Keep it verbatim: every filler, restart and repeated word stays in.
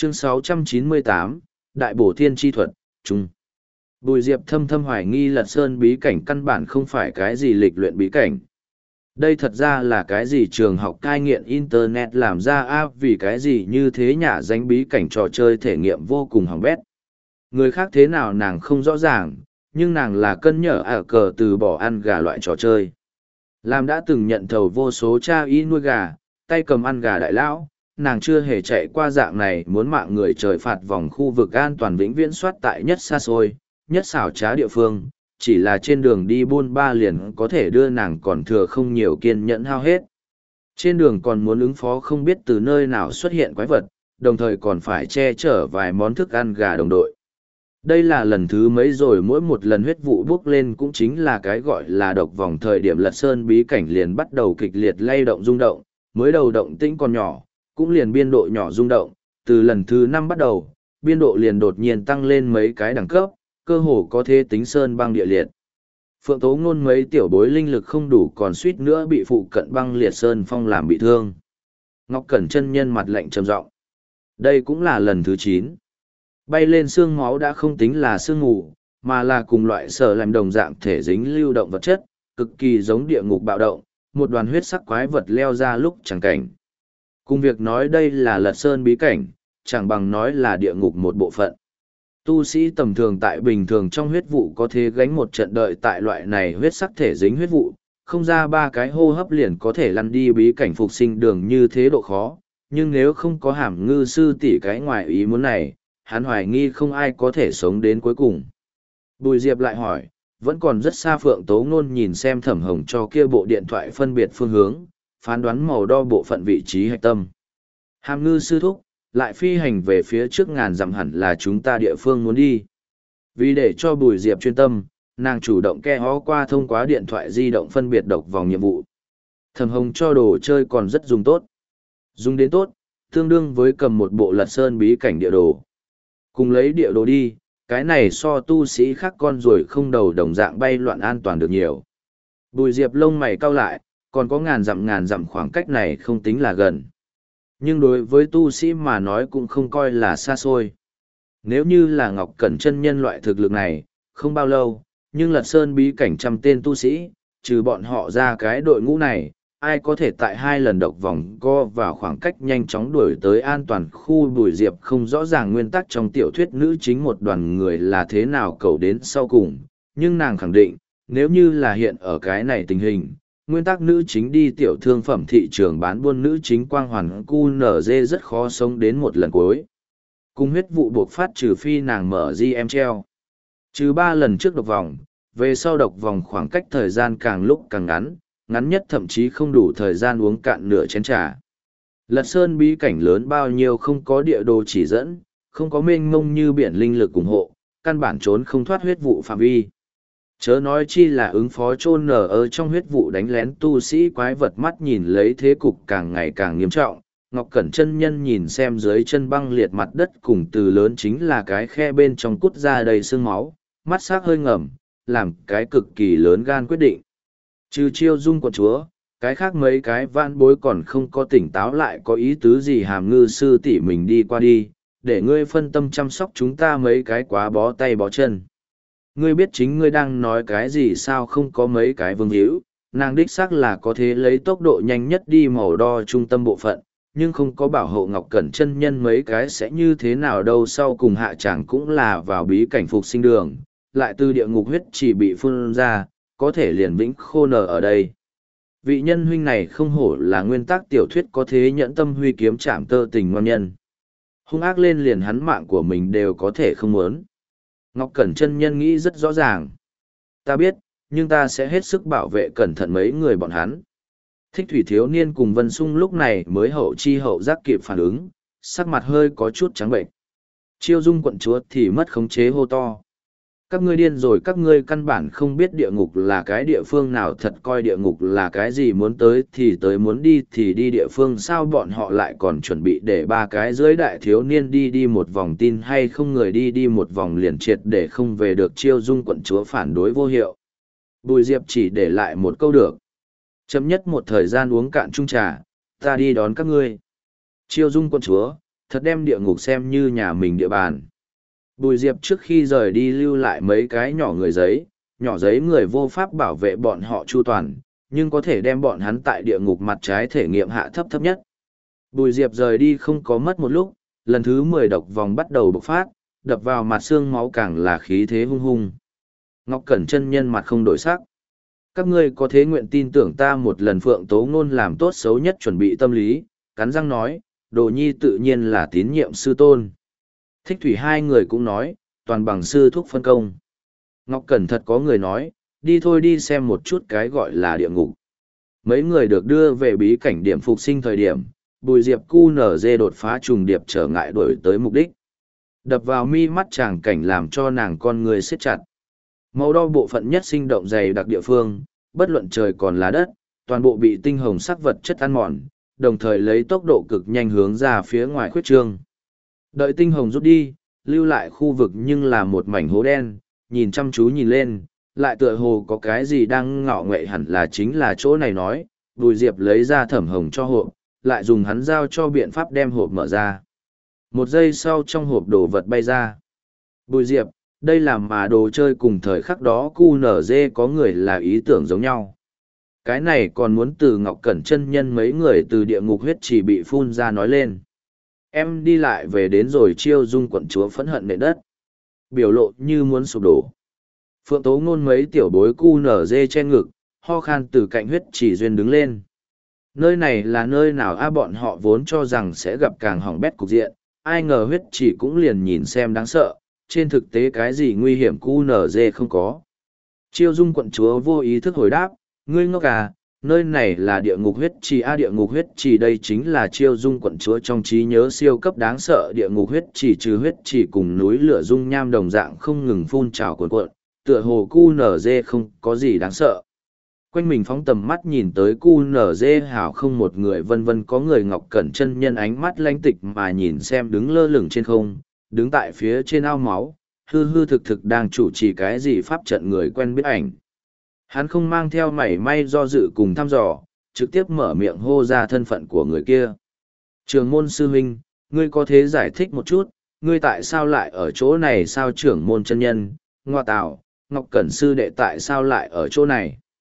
Chương sáu trăm chín mươi tám, Đại bổ thiên chi thuật, Trung. Bùi Diệp thâm thâm hoài nghi Lật Sơn bí cảnh căn bản không phải cái gì lịch luyện bí cảnh. Đây thật ra là cái gì trường học cai nghiện Internet làm ra áp vì cái gì như thế nhả danh bí cảnh trò chơi thể nghiệm vô cùng hỏng bét. Người khác thế nào nàng không rõ ràng, nhưng nàng là cân nhở ả cờ từ bỏ ăn gà loại trò chơi. Làm đã từng nhận thầu vô số cha y nuôi gà, tay cầm ăn gà đại lão, nàng chưa hề chạy qua dạng này muốn mạng người trời phạt vòng khu vực an toàn vĩnh viễn soát tại nhất xa xôi, nhất xảo trá địa phương, chỉ là trên đường đi buôn ba liền có thể đưa nàng còn thừa không nhiều kiên nhẫn hao hết. Trên đường còn muốn ứng phó không biết từ nơi nào xuất hiện quái vật, đồng thời còn phải che chở vài món thức ăn gà đồng đội. Đây là lần thứ mấy rồi mỗi một lần huyết vụ bước lên cũng chính là cái gọi là độc vòng thời điểm Lật Sơn bí cảnh liền bắt đầu kịch liệt lay động rung động, mới đầu động tĩnh còn nhỏ, cũng liền biên độ nhỏ rung động, từ lần thứ năm bắt đầu, biên độ liền đột nhiên tăng lên mấy cái đẳng cấp, cơ hồ có thể tính sơn băng địa liệt. Phượng Tố Ngôn mấy tiểu bối linh lực không đủ còn suýt nữa bị phụ cận băng liệt sơn phong làm bị thương. Ngọc Cẩn chân nhân mặt lạnh trầm giọng. Đây cũng là lần thứ chín. Bay lên xương máu đã không tính là sương mù, mà là cùng loại sở làm đồng dạng thể dính lưu động vật chất, cực kỳ giống địa ngục bạo động, một đoàn huyết sắc quái vật leo ra lúc chẳng cảnh. Cùng việc nói đây là Lật Sơn bí cảnh, chẳng bằng nói là địa ngục một bộ phận. Tu sĩ tầm thường tại bình thường trong huyết vụ có thể gánh một trận đợi tại loại này huyết sắc thể dính huyết vụ, không ra ba cái hô hấp liền có thể lăn đi bí cảnh phục sinh đường như thế độ khó, nhưng nếu không có hàm ngư sư tỷ cái ngoài ý muốn này, hắn hoài nghi không ai có thể sống đến cuối cùng. Bùi Diệp lại hỏi, vẫn còn rất xa Phượng Tố Ngôn nhìn xem Thẩm Hồng cho kia bộ điện thoại phân biệt phương hướng, phán đoán màu đo bộ phận vị trí hạch tâm. Hàm ngư sư thúc, lại phi hành về phía trước ngàn dặm hẳn là chúng ta địa phương muốn đi. Vì để cho Bùi Diệp chuyên tâm, nàng chủ động ke hó qua thông qua điện thoại di động phân biệt độc vòng nhiệm vụ. Thẩm Hồng cho đồ chơi còn rất dùng tốt. Dùng đến tốt, tương đương với cầm một bộ Lật Sơn bí cảnh địa đồ. Cùng lấy địa đồ đi, cái này so tu sĩ khác con rồi không đầu đồng dạng bay loạn an toàn được nhiều. Bùi Diệp lông mày cau lại, còn có ngàn dặm ngàn dặm khoảng cách này không tính là gần. Nhưng đối với tu sĩ mà nói cũng không coi là xa xôi. Nếu như là Ngọc Cẩn chân nhân loại thực lực này, không bao lâu, nhưng Lật Sơn bí cảnh trăm tên tu sĩ, trừ bọn họ ra cái đội ngũ này, ai có thể tại hai lần độc vòng co vào khoảng cách nhanh chóng đuổi tới an toàn khu. Bùi Diệp không rõ ràng nguyên tắc trong tiểu thuyết nữ chính một đoàn người là thế nào cầu đến sau cùng, nhưng nàng khẳng định, nếu như là hiện ở cái này tình hình, nguyên tắc nữ chính đi tiểu thương phẩm thị trường bán buôn nữ chính quang hoàn cu nở dê rất khó sống đến một lần cuối. Cùng huyết vụ buộc phát trừ phi nàng mở gi em treo. Trừ ba lần trước độc vòng, về sau độc vòng khoảng cách thời gian càng lúc càng ngắn, ngắn nhất thậm chí không đủ thời gian uống cạn nửa chén trà. Lật Sơn bí cảnh lớn bao nhiêu không có địa đồ chỉ dẫn, không có mênh mông như biển linh lực ủng hộ, căn bản trốn không thoát huyết vụ phạm vi. Chớ nói chi là ứng phó chôn nở ở trong huyết vụ đánh lén tu sĩ quái vật mắt nhìn lấy thế cục càng ngày càng nghiêm trọng. Ngọc Cẩn chân nhân nhìn xem dưới chân băng liệt mặt đất cùng từ lớn chính là cái khe bên trong cút ra đầy sương máu, mắt sắc hơi ngầm, làm cái cực kỳ lớn gan quyết định. Trừ Chiêu Dung quận chúa, cái khác mấy cái vãn bối còn không có tỉnh táo lại có ý tứ gì. Hàm ngư sư tỷ mình đi qua đi, để ngươi phân tâm chăm sóc chúng ta mấy cái quá bó tay bó chân. Ngươi biết chính ngươi đang nói cái gì sao? Không có mấy cái vương hữu, nàng đích xác là có thể lấy tốc độ nhanh nhất đi màu đo trung tâm bộ phận, nhưng không có bảo hộ Ngọc Cẩn chân nhân mấy cái sẽ như thế nào đâu. Sau cùng hạ chẳng cũng là vào bí cảnh phục sinh đường, lại từ địa ngục huyết chỉ bị phun ra, có thể liền vĩnh khô nở ở đây. Vị nhân huynh này không hổ là nguyên tắc tiểu thuyết có thế nhẫn tâm huy kiếm chạm tơ tình ngon nhân. Hung ác lên liền hắn mạng của mình đều có thể không muốn. Ngọc Cẩn chân nhân nghĩ rất rõ ràng. Ta biết, nhưng ta sẽ hết sức bảo vệ cẩn thận mấy người bọn hắn. Thích thủy thiếu niên cùng Vân Sung lúc này mới hậu chi hậu giác kịp phản ứng, sắc mặt hơi có chút trắng bệnh. Chiêu Dung quận chúa thì mất khống chế hô to. Các ngươi điên rồi, các ngươi căn bản không biết địa ngục là cái địa phương nào, thật coi địa ngục là cái gì, muốn tới thì tới, muốn đi thì đi địa phương. Sao bọn họ lại còn chuẩn bị để ba cái dưới đại thiếu niên đi đi một vòng, tin hay không người đi đi một vòng liền triệt để không về được. Chiêu Dung quận chúa phản đối vô hiệu. Bùi Diệp chỉ để lại một câu được. Chấm nhất một thời gian uống cạn chung trà, ta đi đón các ngươi. Chiêu Dung quận chúa, thật đem địa ngục xem như nhà mình địa bàn. Bùi Diệp trước khi rời đi lưu lại mấy cái nhỏ người giấy, nhỏ giấy người vô pháp bảo vệ bọn họ chu toàn, nhưng có thể đem bọn hắn tại địa ngục mặt trái thể nghiệm hạ thấp thấp nhất. Bùi Diệp rời đi không có mất một lúc, lần thứ mười độc vòng bắt đầu bộc phát, đập vào mặt xương máu càng là khí thế hung hung. Ngọc Cẩn chân nhân mặt không đổi sắc. Các ngươi có thế nguyện tin tưởng ta một lần Phượng Tố Ngôn làm tốt xấu nhất chuẩn bị tâm lý, cắn răng nói, Đồ Nhi tự nhiên là tín nhiệm sư tôn. Thích Thủy hai người cũng nói, toàn bằng sư thúc phân công. Ngọc Cẩn thật có người nói, đi thôi đi xem một chút cái gọi là địa ngục. Mấy người được đưa về bí cảnh điểm phục sinh thời điểm, Bùi Diệp cu nở dê đột phá trùng điệp trở ngại đổi tới mục đích. Đập vào mi mắt chàng cảnh làm cho nàng con người siết chặt. Màu đo bộ phận nhất sinh động dày đặc địa phương, bất luận trời còn là đất, toàn bộ bị tinh hồng sắc vật chất ăn mòn, đồng thời lấy tốc độ cực nhanh hướng ra phía ngoài khuyết trương. Đợi tinh hồng rút đi, lưu lại khu vực nhưng là một mảnh hố đen, nhìn chăm chú nhìn lên, lại tựa hồ có cái gì đang ngọ nguậy hẳn là chính là chỗ này nói, Bùi Diệp lấy ra thẩm hồng cho hộp, lại dùng hắn giao cho biện pháp đem hộp mở ra. Một giây sau trong hộp đồ vật bay ra. Bùi Diệp, đây là mà đồ chơi cùng thời khắc đó cu nở dê có người là ý tưởng giống nhau. Cái này còn muốn từ Ngọc Cẩn chân nhân mấy người từ địa ngục huyết chỉ bị phun ra nói lên. Em đi lại về đến rồi chiêu dung quận chúa phẫn hận nền đất. Biểu lộ như muốn sụp đổ. Phượng Tố Ngôn mấy tiểu bối cu nở dê trên ngực, ho khan từ cạnh huyết chỉ duyên đứng lên. Nơi này là nơi nào a bọn họ vốn cho rằng sẽ gặp càng hỏng bét cục diện, ai ngờ huyết chỉ cũng liền nhìn xem đáng sợ, trên thực tế cái gì nguy hiểm cu nở dê không có. Chiêu dung quận chúa vô ý thức hồi đáp, ngươi ngốc à, nơi này là địa ngục huyết trì a địa ngục huyết trì đây chính là chiêu dung quận chúa trong trí nhớ siêu cấp đáng sợ địa ngục huyết trì trừ huyết trì cùng núi lửa dung nham đồng dạng không ngừng phun trào cuộn cuộn, tựa hồ cu nở dê không có gì đáng sợ. Quanh mình phóng tầm mắt nhìn tới cu nở dê hảo không một người vân vân có người Ngọc Cẩn chân nhân ánh mắt lanh tịch mà nhìn xem đứng lơ lửng trên không, đứng tại phía trên ao máu, hư hư thực thực đang chủ trì cái gì pháp trận người quen biết ảnh. Hắn không mang theo mảy may do dự cùng thăm dò, trực tiếp mở miệng hô ra thân phận của người kia. Trường môn sư huynh, ngươi có thể giải thích một chút, ngươi tại sao lại ở chỗ này sao trưởng môn chân nhân, ngoa tạo, Ngọc Cẩn sư đệ tại sao lại ở chỗ này?